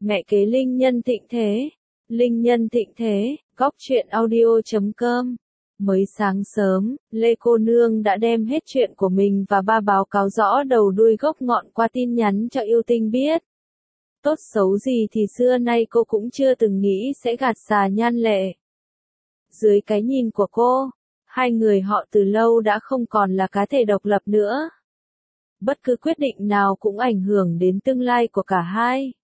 Mẹ kế linh nhân thịnh thế. Linh nhân thịnh thế, góc truyện audio.com. Mới sáng sớm, Lê cô nương đã đem hết chuyện của mình và ba báo cáo rõ đầu đuôi gốc ngọn qua tin nhắn cho yêu tinh biết. Tốt xấu gì thì xưa nay cô cũng chưa từng nghĩ sẽ gạt xà Nhan Lệ. Dưới cái nhìn của cô, hai người họ từ lâu đã không còn là cá thể độc lập nữa. Bất cứ quyết định nào cũng ảnh hưởng đến tương lai của cả hai.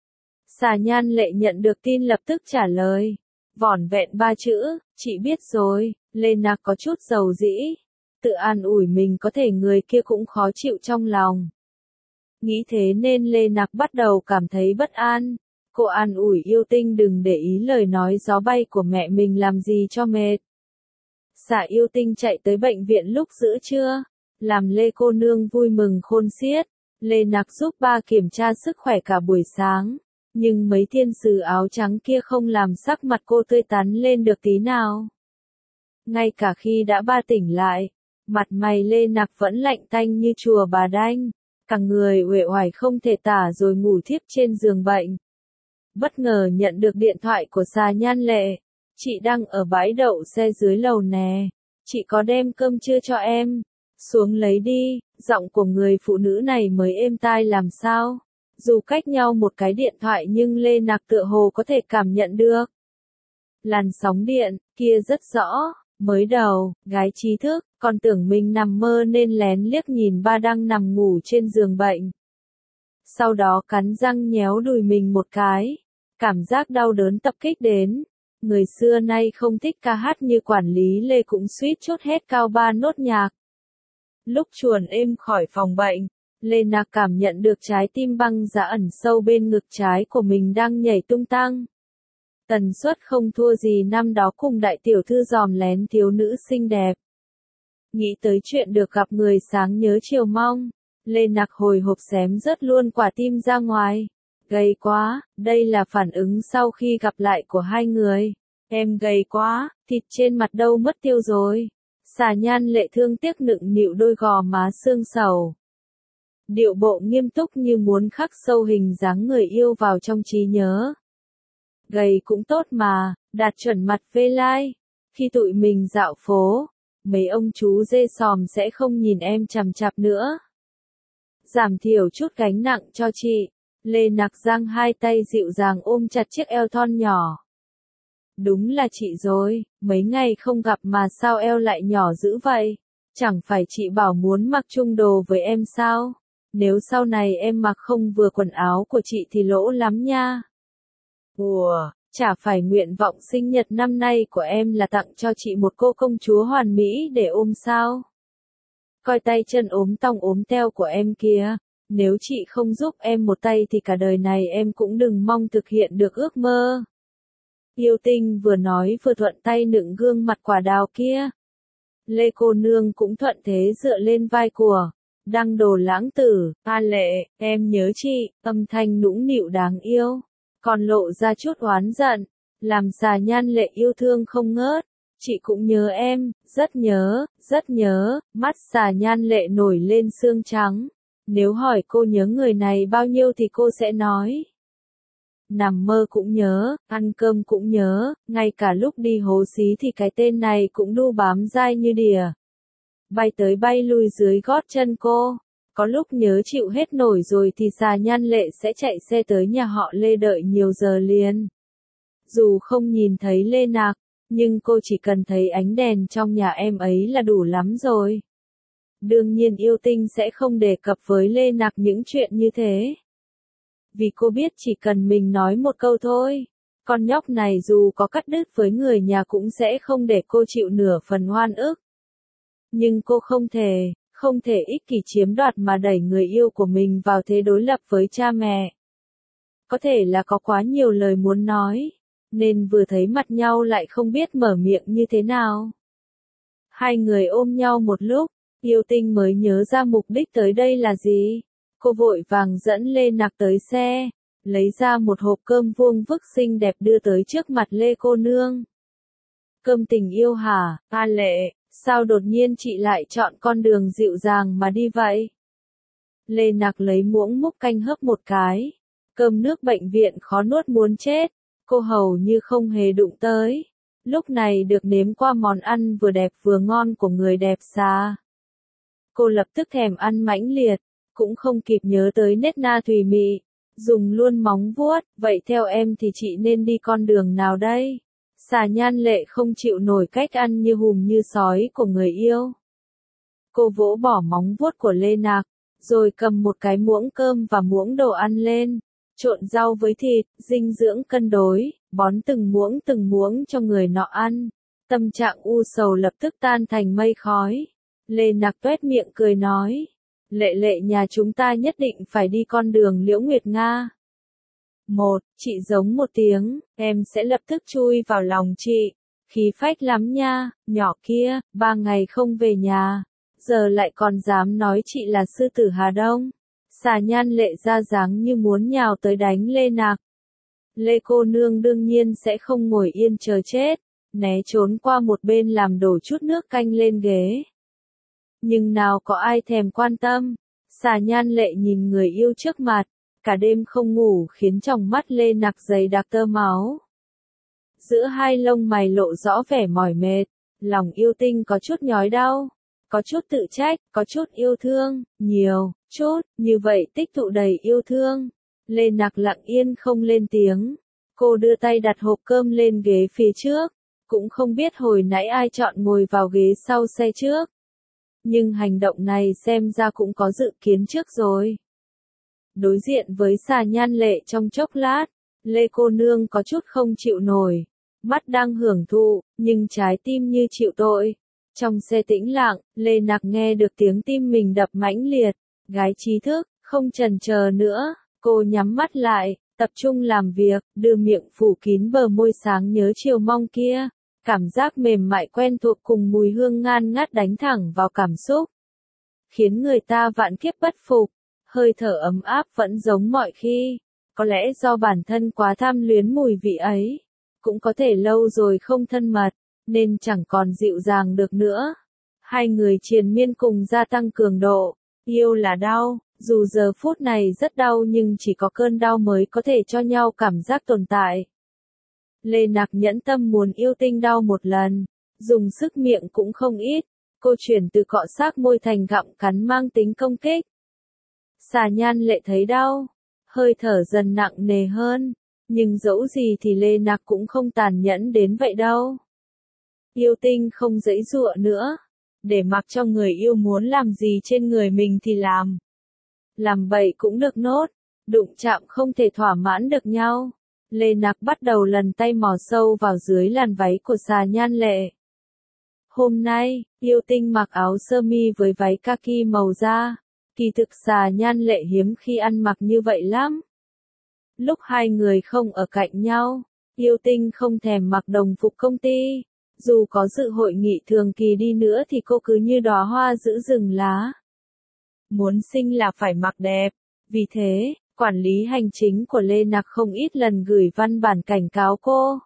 Xà Nhan Lệ nhận được tin lập tức trả lời. Vỏn vẹn 3 chữ, chị biết rồi. Lê Nạc có chút dầu dĩ. Tự an ủi mình có thể người kia cũng khó chịu trong lòng. Nghĩ thế nên Lê Nạc bắt đầu cảm thấy bất an. Cô an ủi yêu tinh đừng để ý lời nói gió bay của mẹ mình làm gì cho mệt. Xà yêu tinh chạy tới bệnh viện lúc giữa trưa. Làm Lê cô nương vui mừng khôn xiết. Lê Nạc giúp ba kiểm tra sức khỏe cả buổi sáng. Nhưng mấy thiên sứ áo trắng kia không làm sắc mặt cô tươi tắn lên được tí nào. Ngay cả khi đã ba tỉnh lại, mặt mày Lê Nạc vẫn lạnh tanh như chùa Bà Đanh, cả người uể oải không thể tả rồi ngủ thiếp trên giường bệnh. Bất ngờ nhận được điện thoại của xà Nhan Lệ. Chị đang ở bãi đậu xe dưới lầu nè, chị có đem cơm trưa cho em, xuống lấy đi. Giọng của người phụ nữ này mới êm tai làm sao. Dù cách nhau một cái điện thoại nhưng Lê Nạc tựa hồ có thể cảm nhận được. Làn sóng điện kia rất rõ. Mới đầu, gái trí thức, còn tưởng mình nằm mơ nên lén liếc nhìn ba đang nằm ngủ trên giường bệnh. Sau đó cắn răng nhéo đùi mình một cái. Cảm giác đau đớn tập kích đến. Người xưa nay không thích ca hát như quản lý Lê cũng suýt chốt hết cao 3 nốt nhạc. Lúc chuồn êm khỏi phòng bệnh, Lê Nạc cảm nhận được trái tim băng giá ẩn sâu bên ngực trái của mình đang nhảy tung tăng. Tần suất không thua gì năm đó cùng đại tiểu thư dòm lén thiếu nữ xinh đẹp. Nghĩ tới chuyện được gặp người sáng nhớ chiều mong, Lê Nạc hồi hộp xém rớt luôn quả tim ra ngoài. Gầy quá, đây là phản ứng sau khi gặp lại của hai người. Em gầy quá, thịt trên mặt đâu mất tiêu rồi. Xà Nhan Lệ thương tiếc nựng nịu đôi gò má xương sầu. Điệu bộ nghiêm túc như muốn khắc sâu hình dáng người yêu vào trong trí nhớ. Gầy cũng tốt mà, đạt chuẩn mặt vê lai. Khi tụi mình dạo phố, mấy ông chú dê sòm sẽ không nhìn em chằm chặp nữa. Giảm thiểu chút gánh nặng cho chị. Lê Nạc giang hai tay dịu dàng ôm chặt chiếc eo thon nhỏ. Đúng là chị rồi, mấy ngày không gặp mà sao eo lại nhỏ dữ vậy? Chẳng phải chị bảo muốn mặc chung đồ với em sao? Nếu sau này em mặc không vừa quần áo của chị thì lỗ lắm nha. Ủa, chả phải nguyện vọng sinh nhật năm nay của em là tặng cho chị một cô công chúa hoàn mỹ để ôm sao? Coi tay chân ốm tong ốm teo của em kìa. Nếu chị không giúp em một tay thì cả đời này em cũng đừng mong thực hiện được ước mơ. Yêu tinh vừa nói vừa thuận tay nựng gương mặt quả đào kia. Lê cô nương cũng thuận thế dựa lên vai của Đăng Đồ Lãng Tử. A Lệ, em nhớ chị. Âm thanh nũng nịu đáng yêu, còn lộ ra chút oán giận, làm xà Nhan Lệ yêu thương không ngớt. Chị cũng nhớ em, rất nhớ, rất nhớ. Mắt xà Nhan Lệ nổi lên sương trắng. Nếu hỏi cô nhớ người này bao nhiêu thì cô sẽ nói. Nằm mơ cũng nhớ, ăn cơm cũng nhớ, ngay cả lúc đi hố xí thì cái tên này cũng đu bám dai như đìa. Bay tới bay lui dưới gót chân cô. Có lúc nhớ chịu hết nổi rồi thì xà Nhan Lệ sẽ chạy xe tới nhà họ Lê đợi nhiều giờ liền. Dù không nhìn thấy Lê Nạc, nhưng cô chỉ cần thấy ánh đèn trong nhà em ấy là đủ lắm rồi. Đương nhiên yêu tinh sẽ không đề cập với Lê Nạc những chuyện như thế. Vì cô biết chỉ cần mình nói một câu thôi, con nhóc này dù có cắt đứt với người nhà cũng sẽ không để cô chịu nửa phần oan ức. Nhưng cô không thể ích kỷ chiếm đoạt mà đẩy người yêu của mình vào thế đối lập với cha mẹ. Có thể là có quá nhiều lời muốn nói, nên vừa thấy mặt nhau lại không biết mở miệng như thế nào. Hai người ôm nhau một lúc, yêu tinh mới nhớ ra mục đích tới đây là gì. Cô vội vàng dẫn Lê Nạc tới xe, lấy ra một hộp cơm vuông vức xinh đẹp đưa tới trước mặt Lê cô nương. Cơm tình yêu hả, A Lệ, sao đột nhiên chị lại chọn con đường dịu dàng mà đi vậy? Lê Nạc lấy muỗng múc canh hấp một cái. Cơm nước bệnh viện khó nuốt muốn chết, cô hầu như không hề đụng tới. Lúc này được nếm qua món ăn vừa đẹp vừa ngon của người đẹp xà. Cô lập tức thèm ăn mãnh liệt, cũng không kịp nhớ tới nết na thùy mị, dùng luôn móng vuốt, vậy theo em thì chị nên đi con đường nào đây? Xà Nhan Lệ không chịu nổi cách ăn như hùm như sói của người yêu. Cô vỗ bỏ móng vuốt của Lê Nạc, rồi cầm một cái muỗng cơm và muỗng đồ ăn lên, trộn rau với thịt, dinh dưỡng cân đối, bón từng muỗng cho người nọ ăn. Tâm trạng u sầu lập tức tan thành mây khói. Lê Nạc tuét miệng cười nói, Lệ Lệ nhà chúng ta nhất định phải đi con đường Liễu Nguyệt Nga. Chị giống một tiếng, em sẽ lập tức chui vào lòng chị. Khí phách lắm nha, nhỏ kia, 3 ngày không về nhà, giờ lại còn dám nói chị là sư tử Hà Đông. Xà Nhan Lệ ra dáng như muốn nhào tới đánh Lê Nạc. Lê cô nương đương nhiên sẽ không ngồi yên chờ chết, né trốn qua một bên làm đổ chút nước canh lên ghế. Nhưng nào có ai thèm quan tâm, Xà Nhan Lệ nhìn người yêu trước mặt, cả đêm không ngủ khiến trong mắt Lê Nạc dày đặc tơ máu. Giữa hai lông mày lộ rõ vẻ mỏi mệt, lòng yêu tinh có chút nhói đau, có chút tự trách, có chút yêu thương, nhiều, chút, như vậy tích tụ đầy yêu thương. Lê Nạc lặng yên không lên tiếng, cô đưa tay đặt hộp cơm lên ghế phía trước, cũng không biết hồi nãy ai chọn ngồi vào ghế sau xe trước. Nhưng hành động này xem ra cũng có dự kiến trước rồi. Đối diện với Xà Nhan Lệ trong chốc lát, Lê cô nương có chút không chịu nổi, mắt đang hưởng thụ, nhưng trái tim như chịu tội. Trong xe tĩnh lặng, Lê Nạc nghe được tiếng tim mình đập mãnh liệt, gái trí thức, không chần chờ nữa, cô nhắm mắt lại, tập trung làm việc, đưa miệng phủ kín bờ môi sáng nhớ chiều mong kia. Cảm giác mềm mại quen thuộc cùng mùi hương ngan ngát đánh thẳng vào cảm xúc, khiến người ta vạn kiếp bất phục. Hơi thở ấm áp vẫn giống mọi khi, có lẽ do bản thân quá tham luyến mùi vị ấy, cũng có thể lâu rồi không thân mật, nên chẳng còn dịu dàng được nữa. Hai người triền miên cùng gia tăng cường độ, yêu là đau, dù giờ phút này rất đau nhưng chỉ có cơn đau mới có thể cho nhau cảm giác tồn tại. Lê Nạc nhẫn tâm muốn yêu tinh đau một lần, dùng sức miệng cũng không ít, cô chuyển từ cọ xát môi thành gặm cắn mang tính công kích. Xà Nhan Lệ thấy đau, hơi thở dần nặng nề hơn, nhưng dẫu gì thì Lê Nạc cũng không tàn nhẫn đến vậy đâu. Yêu tinh không giãy giụa nữa, để mặc cho người yêu muốn làm gì trên người mình thì làm. Làm bậy cũng được nốt, đụng chạm không thể thỏa mãn được nhau. Lê Nạc bắt đầu lần tay mò sâu vào dưới làn váy của Xà Nhan Lệ. Hôm nay, yêu tinh mặc áo sơ mi với váy kaki màu da. Kỳ thực Xà Nhan Lệ hiếm khi ăn mặc như vậy lắm. Lúc hai người không ở cạnh nhau, yêu tinh không thèm mặc đồng phục công ty. Dù có dự hội nghị thường kỳ đi nữa thì cô cứ như đóa hoa giữa rừng lá. Muốn xinh là phải mặc đẹp. Vì thế, quản lý hành chính của Lê Nạc không ít lần gửi văn bản cảnh cáo cô.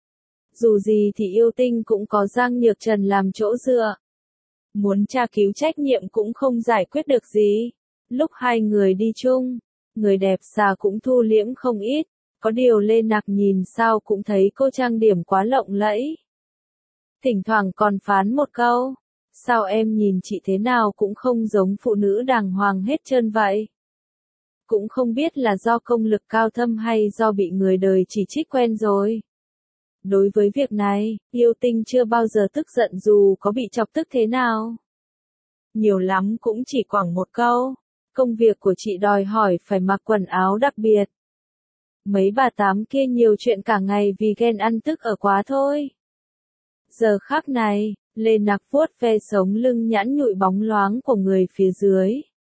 Dù gì thì yêu tinh cũng có Giang Nhược Trần làm chỗ dựa. Muốn tra cứu trách nhiệm cũng không giải quyết được gì. Lúc hai người đi chung, người đẹp xà cũng thu liễm không ít. Có điều Lê Nạc nhìn sao cũng thấy cô trang điểm quá lộng lẫy. Thỉnh thoảng còn phán một câu, sao em nhìn chị thế nào cũng không giống phụ nữ đàng hoàng hết trơn vậy. Cũng không biết là do công lực cao thâm hay do bị người đời chỉ trích quen rồi. Đối với việc này, yêu tinh chưa bao giờ tức giận dù có bị chọc tức thế nào. Nhiều lắm cũng chỉ khoảng một câu, công việc của chị đòi hỏi phải mặc quần áo đặc biệt. Mấy bà tám kia nhiều chuyện cả ngày vì ghen ăn tức ở quá thôi. Giờ khắc này, Lê Nạc vuốt ve sống lưng nhẵn nhụi bóng loáng của người phía dưới.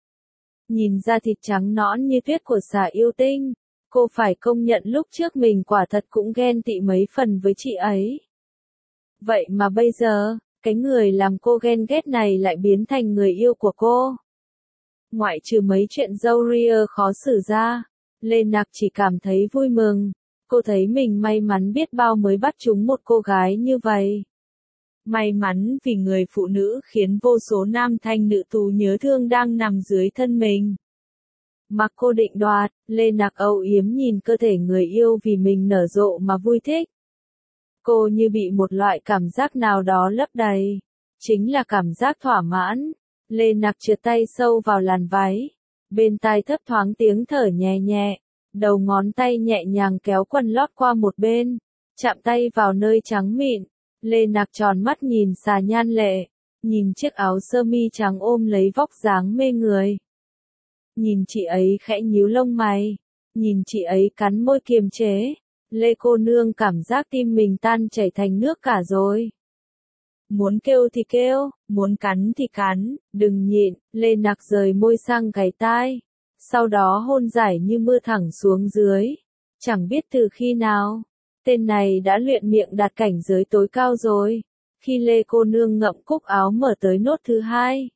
Nhìn ra thịt trắng nõn như tuyết của Xà yêu tinh, cô phải công nhận lúc trước mình quả thật cũng ghen tị mấy phần với chị ấy. Vậy mà bây giờ, cái người làm cô ghen ghét này lại biến thành người yêu của cô. Ngoại trừ mấy chuyện râu ria khó xử ra, Lê Nạc chỉ cảm thấy vui mừng. Cô thấy mình may mắn biết bao mới bắt trúng một cô gái như vậy. May mắn vì người phụ nữ khiến vô số nam thanh nữ tú nhớ thương đang nằm dưới thân mình. Mặc cô định đoạt, Lê Nặc âu yếm nhìn cơ thể người yêu vì mình nở rộ mà vui thích. Cô như bị một loại cảm giác nào đó lấp đầy. Chính là cảm giác thỏa mãn. Lê Nặc trượt tay sâu vào làn váy. Bên tai thấp thoáng tiếng thở nhẹ nhẹ. Đầu ngón tay nhẹ nhàng kéo quần lót qua một bên. Chạm tay vào nơi trắng mịn. Lê Nặc tròn mắt nhìn Xà Nhan Lệ. Nhìn chiếc áo sơ mi trắng ôm lấy vóc dáng mê người. Nhìn chị ấy khẽ nhíu lông mày. Nhìn chị ấy cắn môi kiềm chế. Lê cô nương cảm giác tim mình tan chảy thành nước cả rồi. Muốn kêu thì kêu, muốn cắn thì cắn, đừng nhịn. Lê Nặc rời môi sang gáy tai. Sau đó hôn giải như mưa thẳng xuống dưới. Chẳng biết từ khi nào, tên này đã luyện miệng đạt cảnh giới tối cao rồi. Khi Lê cô nương ngậm cúc áo mở tới nốt thứ hai.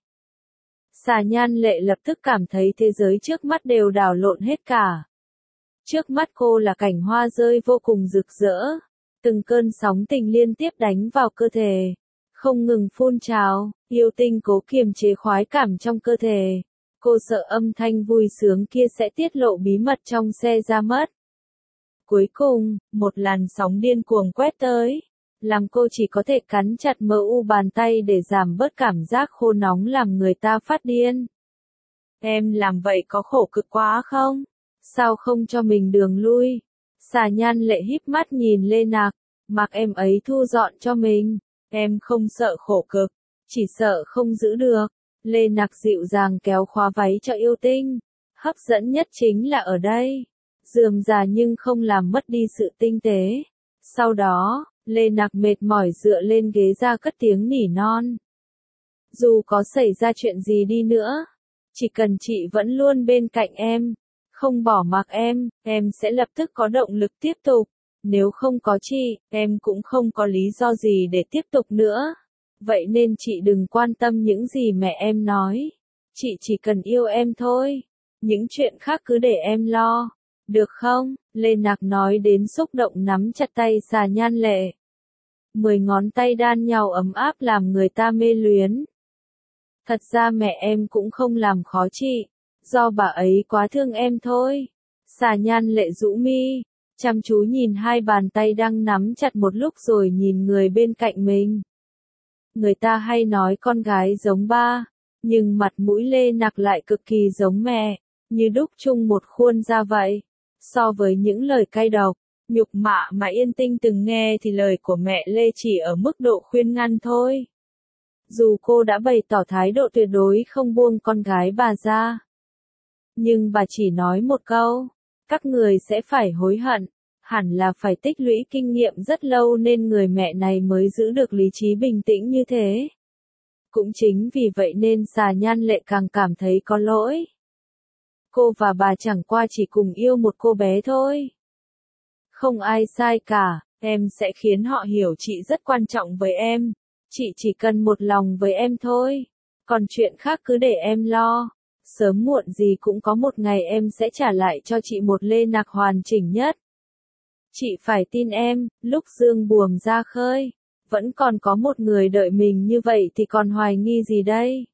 Xà Nhan Lệ lập tức cảm thấy thế giới trước mắt đều đảo lộn hết cả. Trước mắt cô là cảnh hoa rơi vô cùng rực rỡ. Từng cơn sóng tình liên tiếp đánh vào cơ thể. Không ngừng phun trào, yêu tinh cố kiềm chế khoái cảm trong cơ thể. Cô sợ âm thanh vui sướng kia sẽ tiết lộ bí mật trong xe ra mất. Cuối cùng, một làn sóng điên cuồng quét tới. Làm cô chỉ có thể cắn chặt mờ u bàn tay để giảm bớt cảm giác khô nóng làm người ta phát điên. Em làm vậy có khổ cực quá không? Sao không cho mình đường lui? Xà Nhan Lệ híp mắt nhìn Lê Nặc, mặc em ấy thu dọn cho mình. Em không sợ khổ cực, chỉ sợ không giữ được. Lê Nặc dịu dàng kéo khóa váy cho yêu tinh. Hấp dẫn nhất chính là ở đây. Rườm rà nhưng không làm mất đi sự tinh tế. Sau đó, Lê Nặc mệt mỏi dựa lên ghế ra cất tiếng nỉ non. Dù có xảy ra chuyện gì đi nữa, chỉ cần chị vẫn luôn bên cạnh em, không bỏ mặc em sẽ lập tức có động lực tiếp tục. Nếu không có chị, em cũng không có lý do gì để tiếp tục nữa. Vậy nên chị đừng quan tâm những gì mẹ em nói. Chị chỉ cần yêu em thôi. Những chuyện khác cứ để em lo. Được không? Lê Nặc nói đến xúc động nắm chặt tay Xà Nhan Lệ. 10 ngón tay đan nhau ấm áp làm người ta mê luyến. Thật ra mẹ em cũng không làm khó chị. Do bà ấy quá thương em thôi. Xà Nhan Lệ rũ mi. Chăm chú nhìn hai bàn tay đang nắm chặt một lúc rồi nhìn người bên cạnh mình. Người ta hay nói con gái giống ba, nhưng mặt mũi Lê Nặc lại cực kỳ giống mẹ, như đúc chung một khuôn ra vậy. So với những lời cay độc, nhục mạ mà Yên Tinh từng nghe thì lời của mẹ Lê chỉ ở mức độ khuyên ngăn thôi. Dù cô đã bày tỏ thái độ tuyệt đối không buông con gái bà ra, nhưng bà chỉ nói một câu. Các người sẽ phải hối hận, hẳn là phải tích lũy kinh nghiệm rất lâu nên người mẹ này mới giữ được lý trí bình tĩnh như thế. Cũng chính vì vậy nên Xà Nhan Lệ càng cảm thấy có lỗi. Cô và bà chẳng qua chỉ cùng yêu một cô bé thôi. Không ai sai cả, em sẽ khiến họ hiểu chị rất quan trọng với em. Chị chỉ cần một lòng với em thôi. Còn chuyện khác cứ để em lo. Sớm muộn gì cũng có một ngày em sẽ trả lại cho chị một Lê Nặc hoàn chỉnh nhất. Chị phải tin em, lúc dương buồm ra khơi, vẫn còn có một người đợi mình như vậy thì còn hoài nghi gì đây?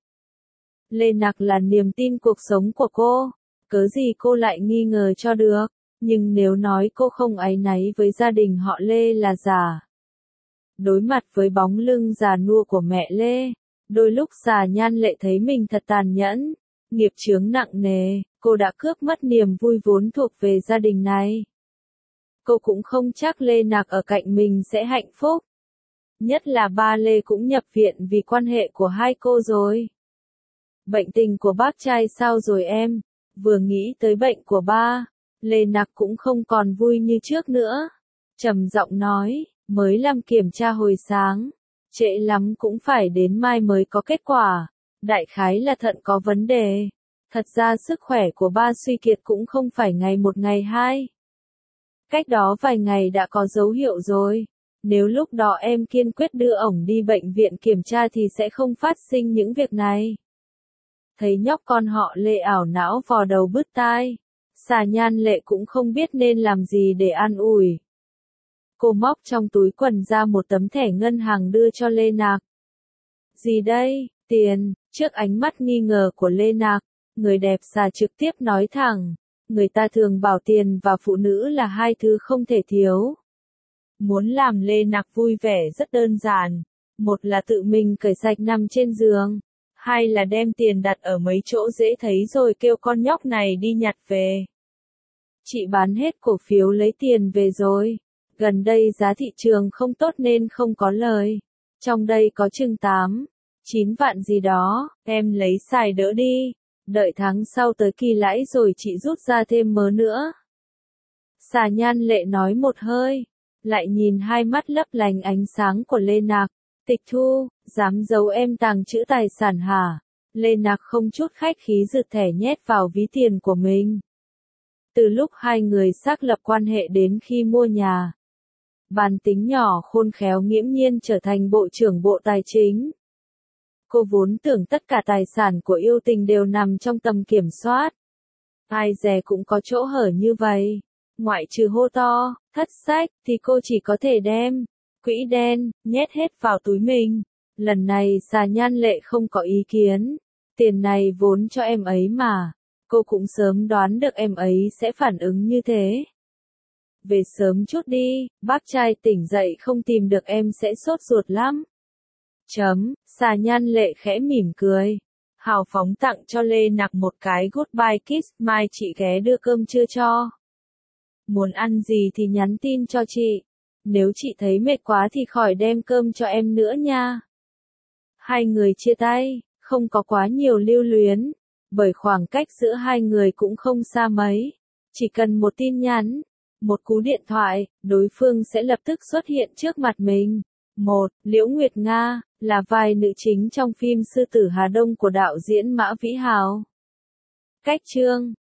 Lê Nặc là niềm tin cuộc sống của cô, cớ gì cô lại nghi ngờ cho được, nhưng nếu nói cô không áy náy với gia đình họ Lê là giả. Đối mặt với bóng lưng già nua của mẹ Lê, đôi lúc Xà Nhan Lệ thấy mình thật tàn nhẫn. Nghiệp chướng nặng nề, cô đã cướp mất niềm vui vốn thuộc về gia đình này. Cô cũng không chắc Lê Nặc ở cạnh mình sẽ hạnh phúc. Nhất là ba Lê cũng nhập viện vì quan hệ của hai cô rồi. Bệnh tình của bác trai sao rồi em? Vừa nghĩ tới bệnh của ba, Lê Nặc cũng không còn vui như trước nữa. Trầm giọng nói, mới làm kiểm tra hồi sáng. Trễ lắm cũng phải đến mai mới có kết quả. Đại khái là thận có vấn đề. Thật ra sức khỏe của ba suy kiệt cũng không phải ngày một ngày hai. Cách đó vài ngày đã có dấu hiệu rồi. Nếu lúc đó em kiên quyết đưa ổng đi bệnh viện kiểm tra thì sẽ không phát sinh những việc này. Thấy nhóc con họ Lê ảo não vò đầu bứt tai. Xà Nhan Lệ cũng không biết nên làm gì để an ủi. Cô móc trong túi quần ra một tấm thẻ ngân hàng đưa cho Lê Nặc. Gì đây? Tiền. Trước ánh mắt nghi ngờ của Lê Nặc, Người đẹp xà trực tiếp nói thẳng, người ta thường bảo tiền và phụ nữ là hai thứ không thể thiếu. Muốn làm Lê Nặc vui vẻ rất đơn giản. Một là tự mình cởi sạch nằm trên giường. Hai là đem tiền đặt ở mấy chỗ dễ thấy rồi kêu con nhóc này đi nhặt về. Chị bán hết cổ phiếu lấy tiền về rồi. Gần đây giá thị trường không tốt nên không có lời. Trong đây có chừng 8, 9 vạn gì đó, em lấy xài đỡ đi. Đợi tháng sau tới kỳ lãi rồi chị rút ra thêm mớ nữa. Xà Nhan Lệ nói một hơi, lại nhìn hai mắt lấp lánh ánh sáng của Lê Nặc. Tịch Thu, dám giấu em tàng trữ tài sản hả? Lê Nặc không chút khách khí giật thẻ nhét vào ví tiền của mình. Từ lúc hai người xác lập quan hệ đến khi mua nhà, bàn tính nhỏ khôn khéo nghiễm nhiên trở thành Bộ trưởng Bộ Tài chính. Cô vốn tưởng tất cả tài sản của yêu tình đều nằm trong tầm kiểm soát. Ai dè cũng có chỗ hở như vậy. Ngoại trừ hô to, thất sách, thì cô chỉ có thể đem quỹ đen, nhét hết vào túi mình. Lần này Xà Nhan Lệ không có ý kiến. Tiền này vốn cho em ấy mà. Cô cũng sớm đoán được em ấy sẽ phản ứng như thế. Về sớm chút đi, bác trai tỉnh dậy không tìm được em sẽ sốt ruột lắm. Xà Nhan Lệ khẽ mỉm cười. Hào phóng tặng cho Lê Nặc một cái goodbye kiss, mai chị ghé đưa cơm trưa cho. Muốn ăn gì thì nhắn tin cho chị. Nếu chị thấy mệt quá thì khỏi đem cơm cho em nữa nha. Hai người chia tay, không có quá nhiều lưu luyến, bởi khoảng cách giữa hai người cũng không xa mấy. Chỉ cần một tin nhắn, một cú điện thoại, đối phương sẽ lập tức xuất hiện trước mặt mình. Liễu Nguyệt Nga, là vai nữ chính trong phim Sư tử Hà Đông của đạo diễn Mã Vĩ Hào. Cách chương